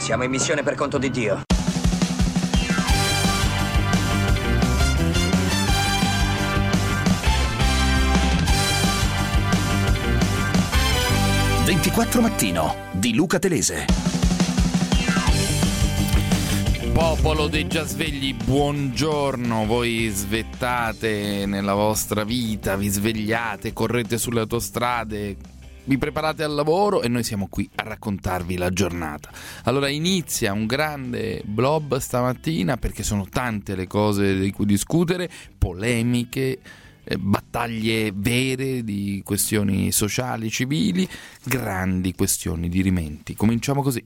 Siamo in missione per conto di Dio. Mattino di Luca Telese. Popolo dei già svegli, buongiorno. Voi svettate nella vostra vita, vi svegliate, correte sulle autostrade, vi preparate al lavoro e noi siamo qui a raccontarvi la giornata. Allora inizia un grande blob stamattina perché sono tante le cose di cui discutere, polemiche, battaglie vere di questioni sociali, civili, grandi questioni dirimenti. Cominciamo così.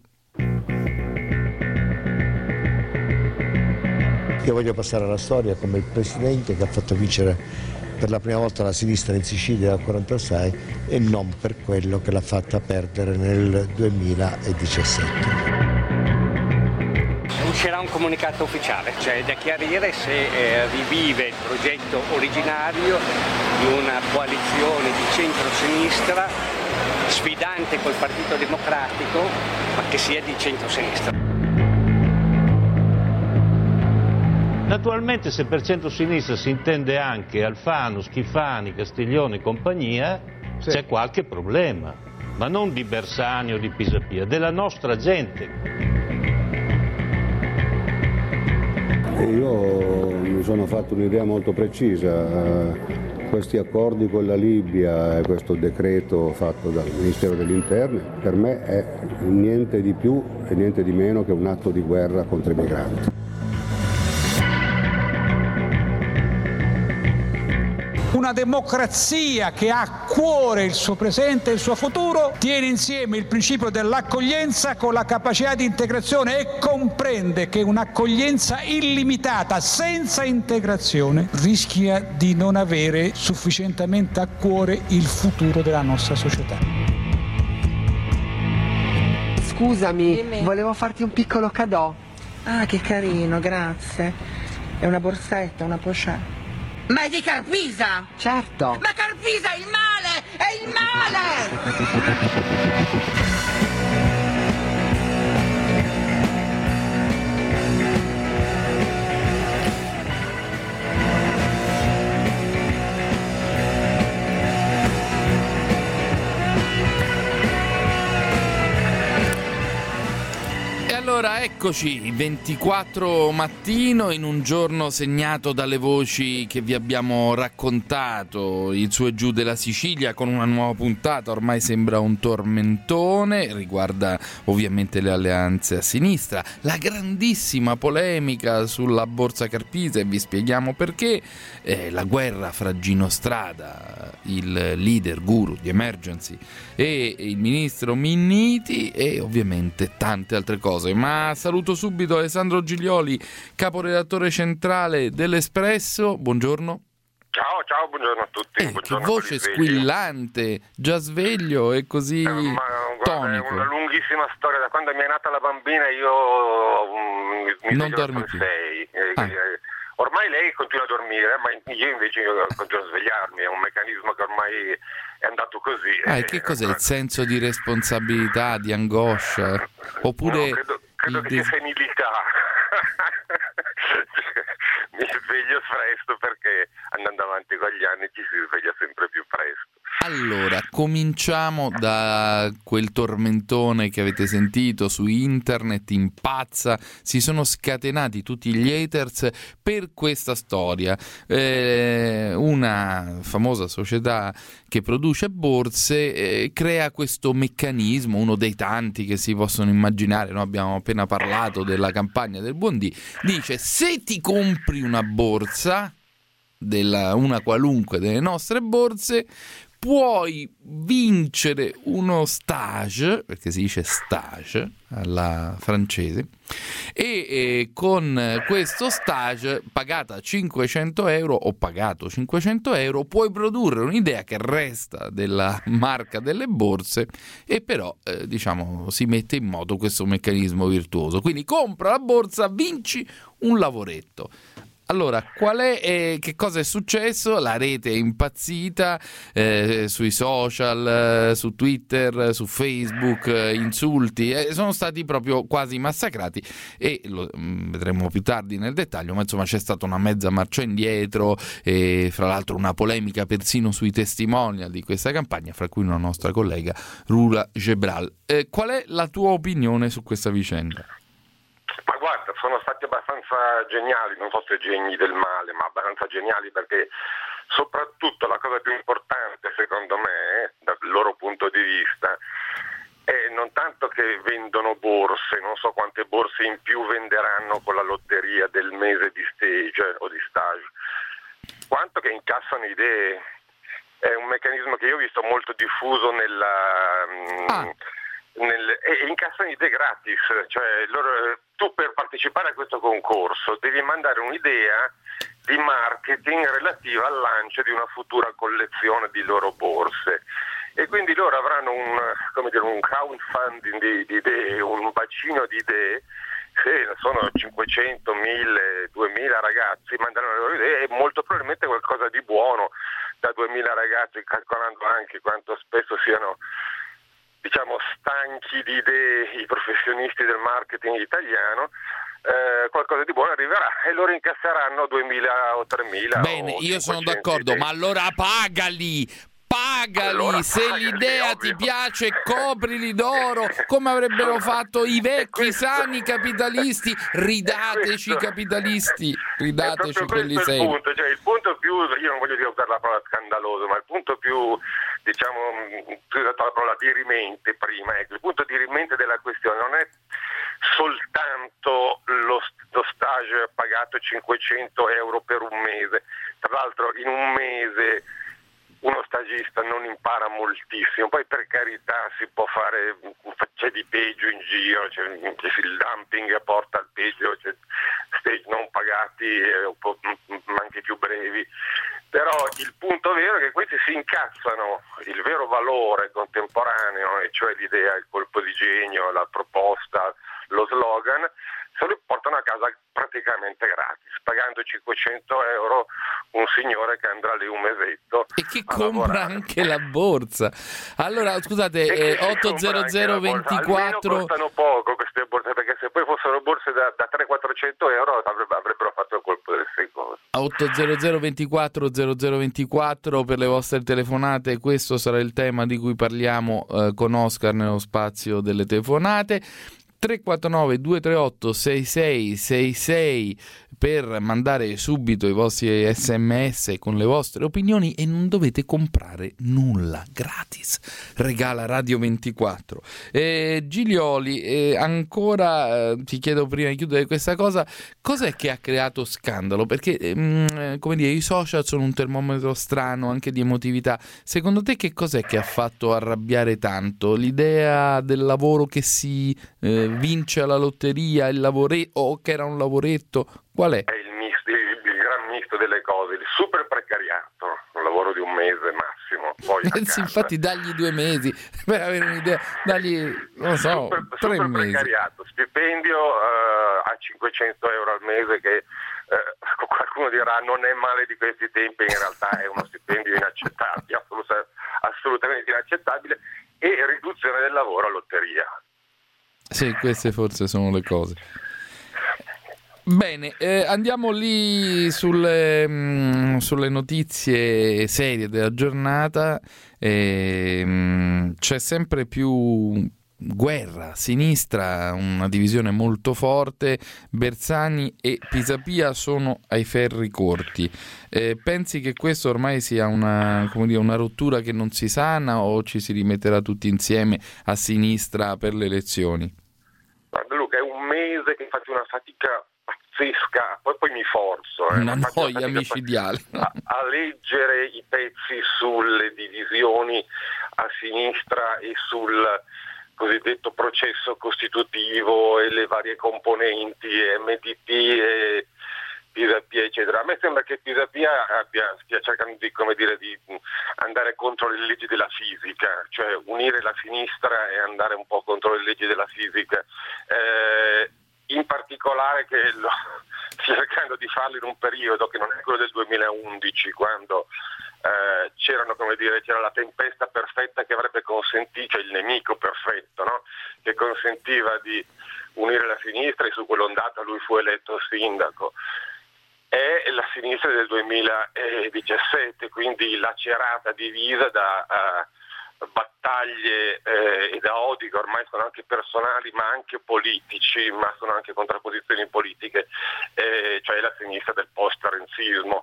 Io voglio passare alla storia come il presidente che ha fatto vincere per la prima volta la sinistra in Sicilia dal 1946 e non per quello che l'ha fatta perdere nel 2017. Uscirà un comunicato ufficiale, cioè da chiarire se rivive il progetto originario di una coalizione di centro-sinistra sfidante col Partito Democratico, ma che sia di centro-sinistra. Naturalmente se per centro-sinistra si intende anche Alfano, Schifani, Castiglione e compagnia, sì, c'è qualche problema, ma non di Bersani o di Pisapia, della nostra gente. Io mi sono fatto un'idea molto precisa. Questi accordi con la Libia e questo decreto fatto dal Ministero degli Interni per me è niente di più e niente di meno che un atto di guerra contro i migranti. Una democrazia che ha a cuore il suo presente e il suo futuro tiene insieme il principio dell'accoglienza con la capacità di integrazione e comprende che un'accoglienza illimitata senza integrazione rischia di non avere sufficientemente a cuore il futuro della nostra società. Scusami, volevo farti un piccolo cadeau. Ah, che carino, grazie. È una borsetta, una pochette. Ma è di Carpisa! Certo! Ma Carpisa è il male! È il male! Allora eccoci, 24 mattino in un giorno segnato dalle voci che vi abbiamo raccontato, il su e giù della Sicilia con una nuova puntata, ormai sembra un tormentone, riguarda ovviamente le alleanze a sinistra, la grandissima polemica sulla borsa Carpisa e vi spieghiamo perché, la guerra fra Gino Strada, il leader guru di Emergency e il ministro Minniti e ovviamente tante altre cose. Ma saluto subito Alessandro Giglioli, caporedattore centrale dell'Espresso. Buongiorno. Ciao, buongiorno a tutti. Buongiorno, che voce squillante, già sveglio e così tonico. È una lunghissima storia. Da quando mi è nata la bambina io mi non dormi più. Ormai lei continua a dormire, ma io invece continuo a svegliarmi. È un meccanismo che ormai è andato così. E che cos'è il senso di responsabilità, di angoscia? Oppure no, credo che sia senilità. Mi sveglio presto perché andando avanti con gli anni ci si sveglia sempre più presto. Allora, cominciamo da quel tormentone che avete sentito su internet, impazza, si sono scatenati tutti gli haters per questa storia. Una famosa società che produce borse crea questo meccanismo, uno dei tanti che si possono immaginare, noi abbiamo appena parlato della campagna del Buon Dì, dice: se ti compri una borsa, una qualunque delle nostre borse, puoi vincere uno stage, perché si dice stage alla francese, e con questo stage pagata 500 euro o pagato 500 euro puoi produrre un'idea che resta della marca delle borse e però si mette in moto questo meccanismo virtuoso. Quindi compra la borsa, vinci un lavoretto. Allora, che cosa è successo? La rete è impazzita, sui social, su Twitter, su Facebook, insulti, sono stati proprio quasi massacrati e lo vedremo più tardi nel dettaglio, ma insomma c'è stata una mezza marcia indietro e fra l'altro una polemica persino sui testimonial di questa campagna, fra cui una nostra collega, Rula Gebral. Qual è la tua opinione su questa vicenda? Ma guarda, sono stati abbastanza geniali, non so se geni del male, ma abbastanza geniali, perché soprattutto la cosa più importante secondo me, dal loro punto di vista, è non tanto che vendono borse, non so quante borse in più venderanno con la lotteria del mese di stage o di stage, quanto che incassano idee. È un meccanismo che io ho visto molto diffuso e incassano idee gratis, cioè tu per partecipare a questo concorso devi mandare un'idea di marketing relativa al lancio di una futura collezione di loro borse e quindi loro avranno un crowdfunding di idee, un bacino di idee. Se sono 500, 1000, 2000 ragazzi mandano le loro idee e molto probabilmente qualcosa di buono da 2000 ragazzi, calcolando anche quanto spesso siano stanchi di idee i professionisti del marketing italiano, qualcosa di buono arriverà e loro incasseranno 2000 o 3000. Bene, io sono d'accordo, idee. Ma allora pagali, allora, se l'idea ti piace coprili d'oro come avrebbero fatto i vecchi sani capitalisti. Ridateci capitalisti, ridateci quelli seri. Il punto più, io non voglio dire usare la parola scandaloso, ma il punto più, tu hai detto la parola dirimente prima, il punto dirimente della questione non è soltanto lo stage pagato 500 euro per un mese. Tra l'altro in un mese uno stagista non impara moltissimo, poi per carità si può fare, c'è di peggio in giro, c'è il dumping porta al peggio, c'è stage non pagati, ma anche più brevi, però il punto vero è che questi si incassano il vero valore contemporaneo, e cioè l'idea, il colpo di genio, la proposta, lo slogan, se lo portano a casa praticamente gratis, pagando 500 euro un signore che andrà lì un mesetto e che compra anche la borsa. Allora scusate, 80024 costano poco queste borse, perché se poi fossero borse da 300-400 euro avrebbero fatto il colpo del secolo. 800 24 0024 per le vostre telefonate. Questo sarà il tema di cui parliamo con Oscar nello spazio delle telefonate. 349 238 6666 per mandare subito i vostri sms con le vostre opinioni e non dovete comprare nulla, gratis, regala Radio 24. Giglioli, ancora ti chiedo prima di chiudere questa cosa, cos'è che ha creato scandalo? Perché come dire, i social sono un termometro strano anche di emotività. Secondo te che cos'è che ha fatto arrabbiare tanto? L'idea del lavoro che si vince alla lotteria, o che era un lavoretto? Qual è? È il gran misto delle cose, il super precariato, un lavoro di un mese massimo. Poi infatti dagli 2 mesi per avere un'idea, dagli, non so, 3 mesi. Precariato, stipendio a 500 euro al mese che qualcuno dirà non è male di questi tempi, in realtà è uno stipendio inaccettabile, assolutamente inaccettabile, e riduzione del lavoro a lotteria. Sì, queste forse sono le cose. Bene, andiamo lì sulle notizie serie della giornata. C'è sempre più guerra a sinistra, una divisione molto forte. Bersani e Pisapia sono ai ferri corti. Pensi che questo ormai sia una rottura che non si sana, o ci si rimetterà tutti insieme a sinistra per le elezioni? Guarda Luca, è un mese che faccio una fatica pazzesca, poi mi forzo una noia micidiale a leggere i pezzi sulle divisioni a sinistra e sul cosiddetto processo costitutivo e le varie componenti MDP e Pisapia eccetera. A me sembra che Pisapia stia cercando di andare contro le leggi della fisica, cioè unire la sinistra e andare un po' contro le leggi della fisica, in particolare che cercando di farlo in un periodo che non è quello del 2011, quando c'era la tempesta perfetta che avrebbe consentito, cioè il nemico perfetto, no? Che consentiva di unire la sinistra, e su quell'ondata lui fu eletto sindaco. È la sinistra del 2017, quindi lacerata, divisa da battaglie e da odi che ormai sono anche personali ma anche politici, ma sono anche contrapposizioni politiche, cioè la sinistra del post-renzismo.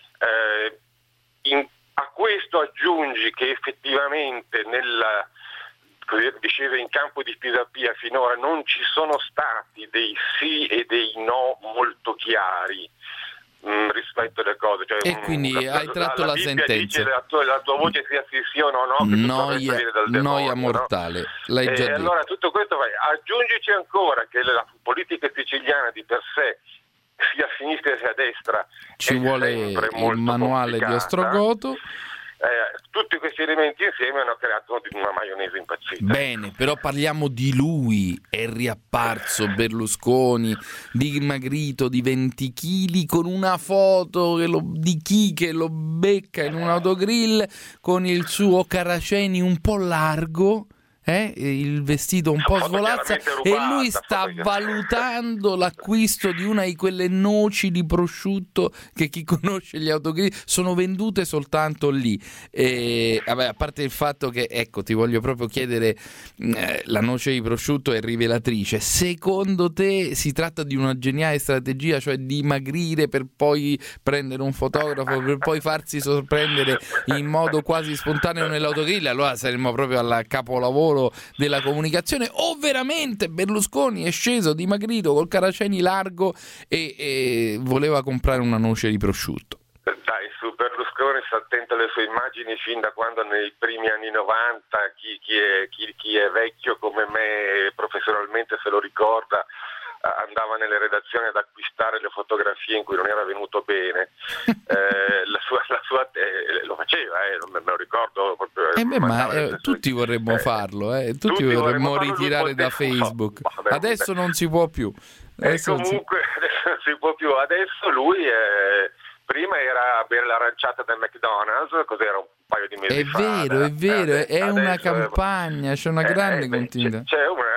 A questo aggiungi che effettivamente nella discesa in campo di Pisapia finora non ci sono stati dei sì e dei no molto chiari rispetto alle cose, cioè, e quindi hai tratto la sentenza. Dice la tua voce sia sì o no, che noia mortale, no? L'hai già detto. Allora tutto questo aggiungici ancora che la politica siciliana di per sé, sia a sinistra sia a destra, ci vuole il manuale di Ostrogoto. Tutti questi elementi insieme hanno creato una maionese impazzita. Bene, però parliamo di lui. È riapparso Berlusconi dimagrito di 20 kg con una foto di chi che lo becca in un autogrill con il suo Caraceni un po' largo, il vestito un po' svolazza, e lui sta valutando l'acquisto di una di quelle noci di prosciutto che chi conosce gli autogrill sono vendute soltanto lì. A parte il fatto che, ecco, ti voglio proprio chiedere, la noce di prosciutto è rivelatrice. Secondo te si tratta di una geniale strategia, cioè dimagrire per poi prendere un fotografo, per poi farsi sorprendere in modo quasi spontaneo nell'autogrill? Allora saremmo proprio al capolavoro della comunicazione, o veramente Berlusconi è sceso dimagrito col Caraceni largo e voleva comprare una noce di prosciutto? Dai, su Berlusconi sta attento alle sue immagini fin da quando nei primi anni 90, chi è vecchio come me professionalmente se lo ricorda, andava nelle redazioni ad acquistare le fotografie in cui non era venuto bene. La sua lo faceva, non me lo ricordo proprio. Tutti vorremmo farlo, tutti vorremmo ritirare da Facebook. Adesso non si può più. Adesso non si può più. Adesso lui prima era bere l'aranciata del McDonald's, cos'era un paio di mesi fa. È vero, è una campagna, c'è una grande continuità. C'è un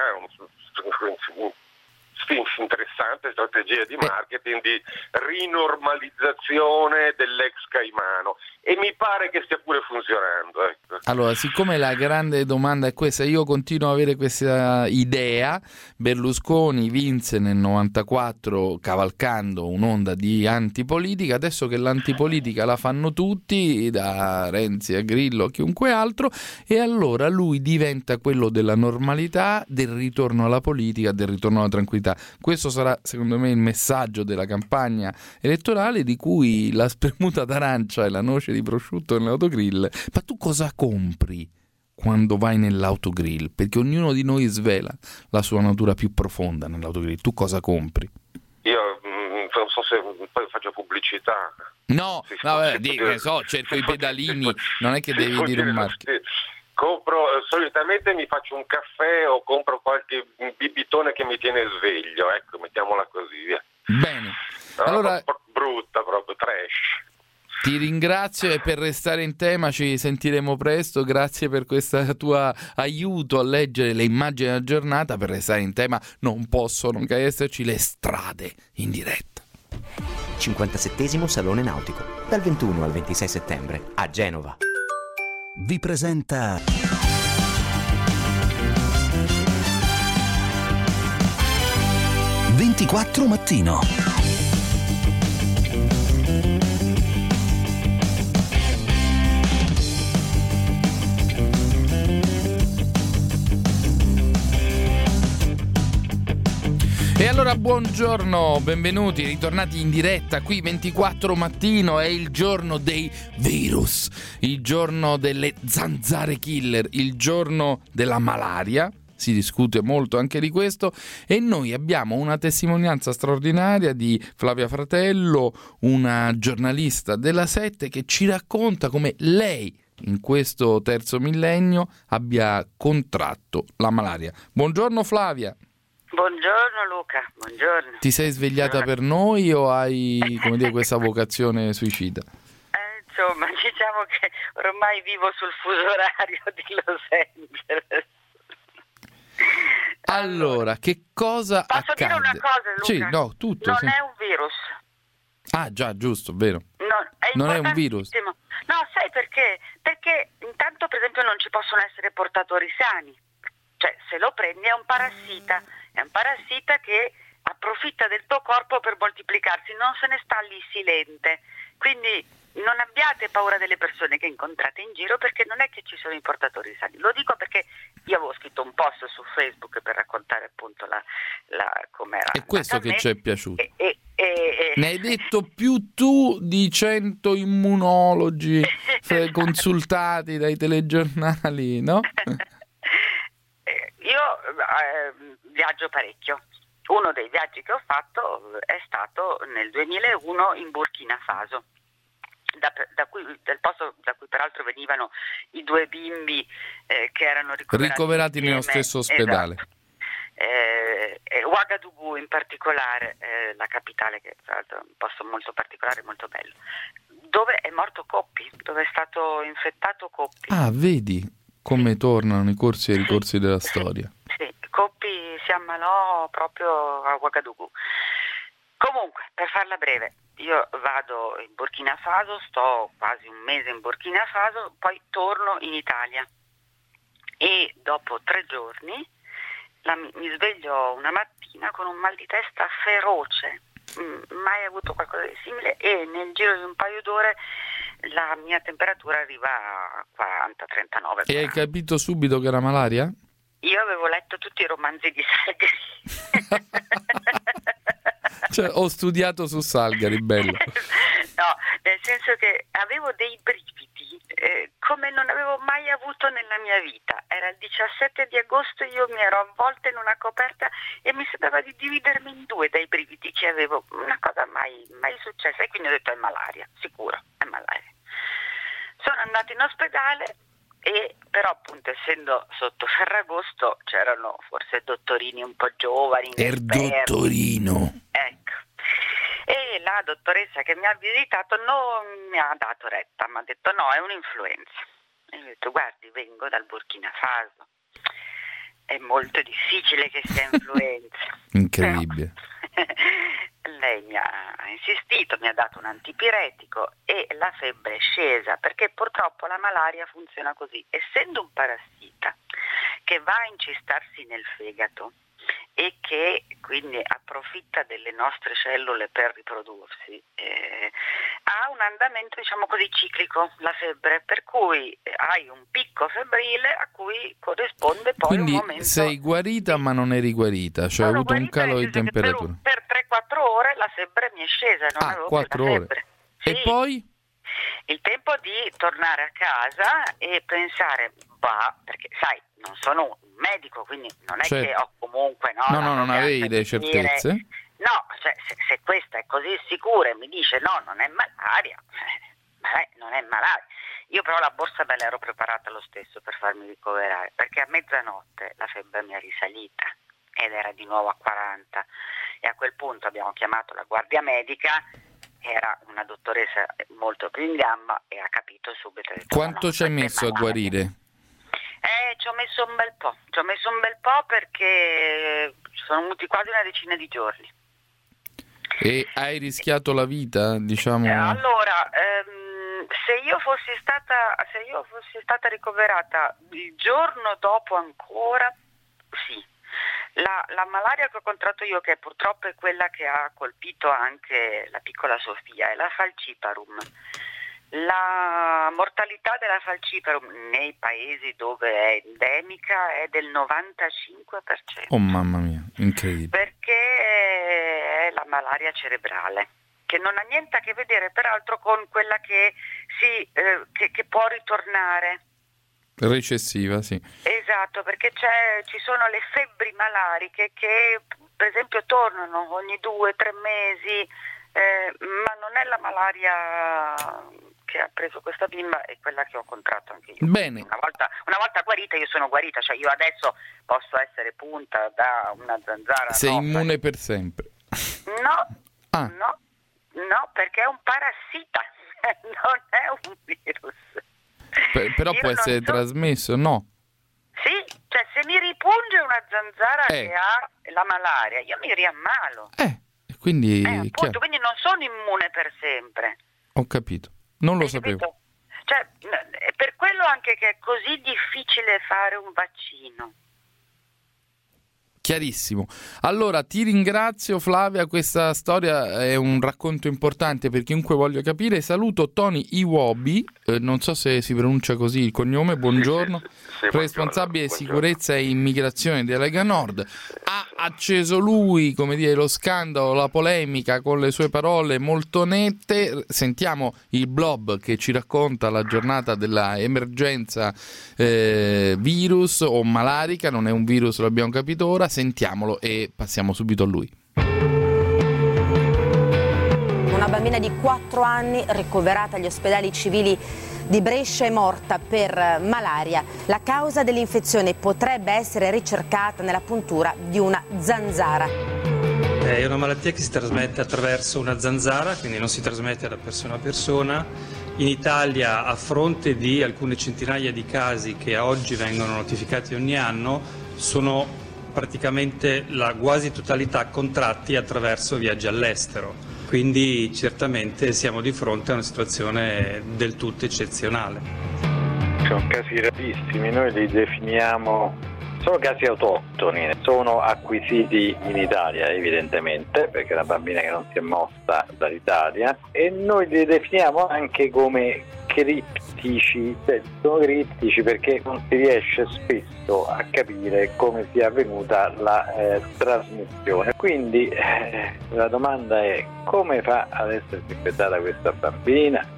interessante strategia di marketing di rinormalizzazione dell'ex Caimano, e mi pare che stia pure funzionando, ecco. Allora, siccome la grande domanda è questa, io continuo ad avere questa idea. Berlusconi vinse nel 94 cavalcando un'onda di antipolitica, adesso che l'antipolitica la fanno tutti, da Renzi a Grillo a chiunque altro, e allora lui diventa quello della normalità, del ritorno alla politica, del ritorno alla tranquillità. Questo sarà secondo me il messaggio della campagna elettorale, di cui la spremuta d'arancia e la noce di prosciutto nell'autogrill. Ma tu cosa compri quando vai nell'autogrill? Perché ognuno di noi svela la sua natura più profonda nell'autogrill. Tu cosa compri? Io non so se poi faccio pubblicità. No, cerco i pedalini, non è che devi dire un marchio. Solitamente mi faccio un caffè o compro qualche bibitone che mi tiene sveglio, ecco, mettiamola così, via. Bene. Allora, brutta, proprio trash. Ti ringrazio, e per restare in tema ci sentiremo presto. Grazie per questo tuo aiuto a leggere le immagini della giornata. Per restare in tema non possono che esserci le strade in diretta. 57° Salone Nautico, dal 21 al 26 settembre a Genova. Vi presenta "24 Mattino". E allora buongiorno, benvenuti, ritornati in diretta qui 24 Mattino. È il giorno dei virus, il giorno delle zanzare killer, il giorno della malaria. Si discute molto anche di questo, e noi abbiamo una testimonianza straordinaria di Flavia Fratello, una giornalista della 7, che ci racconta come lei in questo terzo millennio abbia contratto la malaria. Buongiorno Flavia. Buongiorno Luca, buongiorno. Ti sei svegliata per noi o hai, come dire, questa vocazione suicida? Insomma, diciamo che ormai vivo sul fuso orario di Los Angeles. Allora, che cosa posso accade? dire una cosa, Luca? Sì, no, tutto. Non sì. è un virus. Ah, già, giusto, vero. Non è un virus. No, sai perché? Perché intanto, per esempio, non ci possono essere portatori sani. Cioè, se lo prendi è un parassita che approfitta del tuo corpo per moltiplicarsi, non se ne sta lì silente. Quindi non abbiate paura delle persone che incontrate in giro, perché non è che ci sono i portatori sani. Lo dico perché io avevo scritto un post su Facebook per raccontare appunto com'era. È questo che ci è piaciuto. Ne hai detto più tu di 100 immunologi consultati dai telegiornali, no? Io viaggio parecchio. Uno dei viaggi che ho fatto è stato nel 2001 in Burkina Faso, del posto da cui peraltro venivano i 2 bimbi che erano ricoverati nello stesso ospedale. Esatto. Ouagadougou in particolare, la capitale, che tra l'altro è un posto molto particolare, molto bello, dove è morto Coppi, dove è stato infettato Coppi. Ah, vedi come tornano i corsi e i ricorsi della storia. Sì, Coppi si ammalò proprio a Ouagadougou. Comunque, per farla breve, io vado in Burkina Faso, sto quasi un mese in Burkina Faso, poi torno in Italia e dopo 3 giorni mi sveglio una mattina con un mal di testa feroce, mai avuto qualcosa di simile, e nel giro di un paio d'ore la mia temperatura arriva a 40, 39. E hai capito subito che era malaria? Io avevo letto tutti i romanzi di Salgari. Cioè, ho studiato su Salgari, bello. No, nel senso che avevo dei brividi come non avevo mai avuto nella mia vita. Era il 17 di agosto, io mi ero avvolta in una coperta e mi sembrava di dividermi in 2 dai brividi che avevo, una cosa mai successa, e quindi ho detto è malaria, sicuro, è malaria. Sono andata in ospedale e però appunto essendo sotto Ferragosto c'erano forse dottorini un po' giovani. Dottorino. Ecco. E la dottoressa che mi ha visitato non mi ha dato retta, mi ha detto no, è un'influenza. E ho detto guardi, vengo dal Burkina Faso, è molto difficile che sia influenza. Incredibile. Lei mi ha insistito, mi ha dato un antipiretico e la febbre è scesa, perché purtroppo la malaria funziona così, essendo un parassita che va a incistarsi nel fegato e che quindi approfitta delle nostre cellule per riprodursi, ha un andamento, diciamo così, ciclico, la febbre, per cui hai un picco febbrile a cui corrisponde poi quindi un momento. Sei guarita ma non eri guarita, cioè hai avuto un calo di temperatura. Per 3-4 ore la febbre mi è scesa, non avevo 4 più la ore. febbre. Sì. E poi? Il tempo di tornare a casa e pensare, perché sai, non sono un medico, quindi non è che ho comunque non avevi le certezze. No, cioè, se questa è così sicura e mi dice no, non è malaria, non è malaria. Io però la borsa me l'ero preparata lo stesso per farmi ricoverare, perché a mezzanotte la febbre mi è risalita ed era di nuovo a 40, e a quel punto abbiamo chiamato la guardia medica. Era una dottoressa molto più in gamba e ha capito subito. Quanto ci hai messo a guarire? Ci ho messo un bel po', perché sono venuti quasi una decina di giorni. E hai rischiato la vita, diciamo? Allora, se io fossi stata ricoverata il giorno dopo ancora, sì. La malaria che ho contratto io, che purtroppo è quella che ha colpito anche la piccola Sofia, è la falciparum. La mortalità della falciparum nei paesi dove è endemica è del 95%. Oh mamma mia, incredibile. Perché è la malaria cerebrale, che non ha niente a che vedere peraltro con quella che può ritornare. Recessiva, sì. Esatto, perché ci sono le febbri malariche che per esempio tornano ogni 2-3 mesi, ma non è la malaria che ha preso questa bimba è quella che ho contratto anche io. Bene. Una volta guarita io sono guarita, cioè io adesso posso essere punta da una zanzara. Sei immune per sempre. No, perché è un parassita, non è un virus. Però può essere trasmesso, no? Sì, cioè se mi ripunge una zanzara che ha la malaria, io mi riammalo. Quindi appunto, quindi non sono immune per sempre. Ho capito, non lo sapevo. Cioè, è per quello anche che è così difficile fare un vaccino. Chiarissimo. Allora ti ringrazio Flavia, questa storia è un racconto importante per chiunque voglia capire. Saluto Tony Iwobi, non so se si pronuncia così il cognome, buongiorno, responsabile sicurezza e immigrazione della Lega Nord. Ha acceso lui, come dire, lo scandalo, la polemica con le sue parole molto nette. Sentiamo il blob che ci racconta la giornata della emergenza virus o malarica, non è un virus, l'abbiamo capito ora. Sentiamolo e passiamo subito a lui. Una bambina di 4 anni ricoverata agli ospedali civili di Brescia è morta per malaria. La causa dell'infezione potrebbe essere ricercata nella puntura di una zanzara. È una malattia che si trasmette attraverso una zanzara, quindi non si trasmette da persona a persona. In Italia, a fronte di alcune centinaia di casi che a oggi vengono notificati ogni anno, sono praticamente la quasi totalità contratti attraverso viaggi all'estero, quindi certamente siamo di fronte a una situazione del tutto eccezionale. Sono casi rarissimi, noi li definiamo, sono casi autoctoni, sono acquisiti in Italia evidentemente, perché è una bambina che non si è mossa dall'Italia, e noi li definiamo anche come criptici, sono criptici perché non si riesce spesso a capire come sia avvenuta la trasmissione. Quindi la domanda è: come fa ad essersi infettata questa bambina?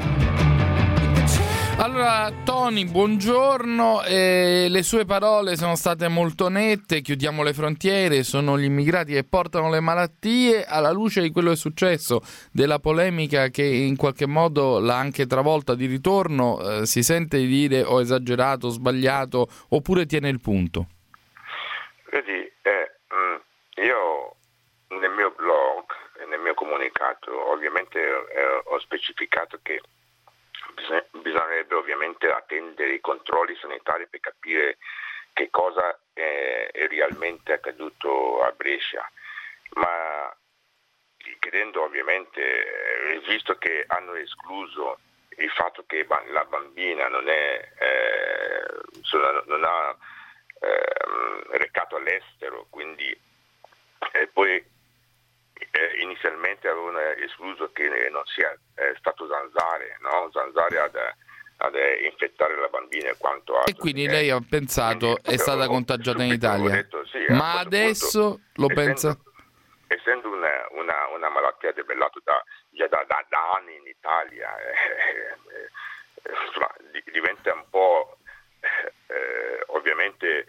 Allora Tony, buongiorno, le sue parole sono state molto nette, chiudiamo le frontiere, sono gli immigrati che portano le malattie. Alla luce di quello che è successo, della polemica che in qualche modo l'ha anche travolta di ritorno, si sente di dire ho esagerato, ho sbagliato, oppure tiene il punto? Vedi, io nel mio blog e nel mio comunicato ovviamente ho specificato che bisognerebbe ovviamente attendere i controlli sanitari per capire che cosa è realmente accaduto a Brescia, ma chiedendo ovviamente, visto che hanno escluso il fatto che la bambina non ha recato all'estero, quindi poi inizialmente avevano escluso che non sia stato zanzare, no? Zanzare ad infettare la bambina e quanto altro. E quindi lei ha pensato è stata contagiata in Italia, detto, sì, ma adesso punto, lo pensa? Essendo una malattia debellata già da anni in Italia, diventa un po' ovviamente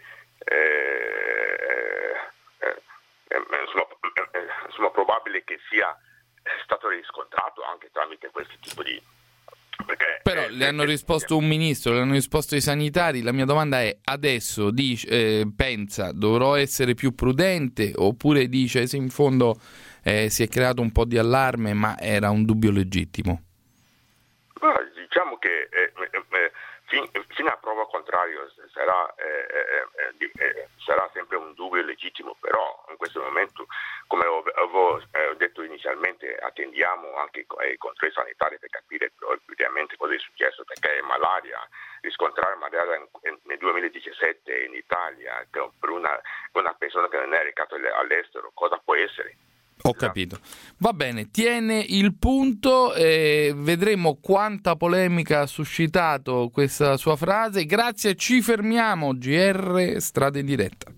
insomma probabile che sia stato riscontrato anche tramite questo tipo di... Però le hanno risposto un ministro, le hanno risposto i sanitari. La mia domanda è: adesso pensa dovrò essere più prudente, oppure dice se in fondo si è creato un po' di allarme ma era un dubbio legittimo? Diciamo che fino a prova contraria sarà sempre un dubbio legittimo, però in questo momento, come avevo detto inizialmente, attendiamo anche i controlli sanitari per capire effettivamente cosa è successo, perché riscontrare malaria nel 2017 in Italia per una persona che non è recata all'estero, cosa può essere? Ho capito. Va bene, tiene il punto, vedremo quanta polemica ha suscitato questa sua frase. Grazie, ci fermiamo. GR Strada in diretta.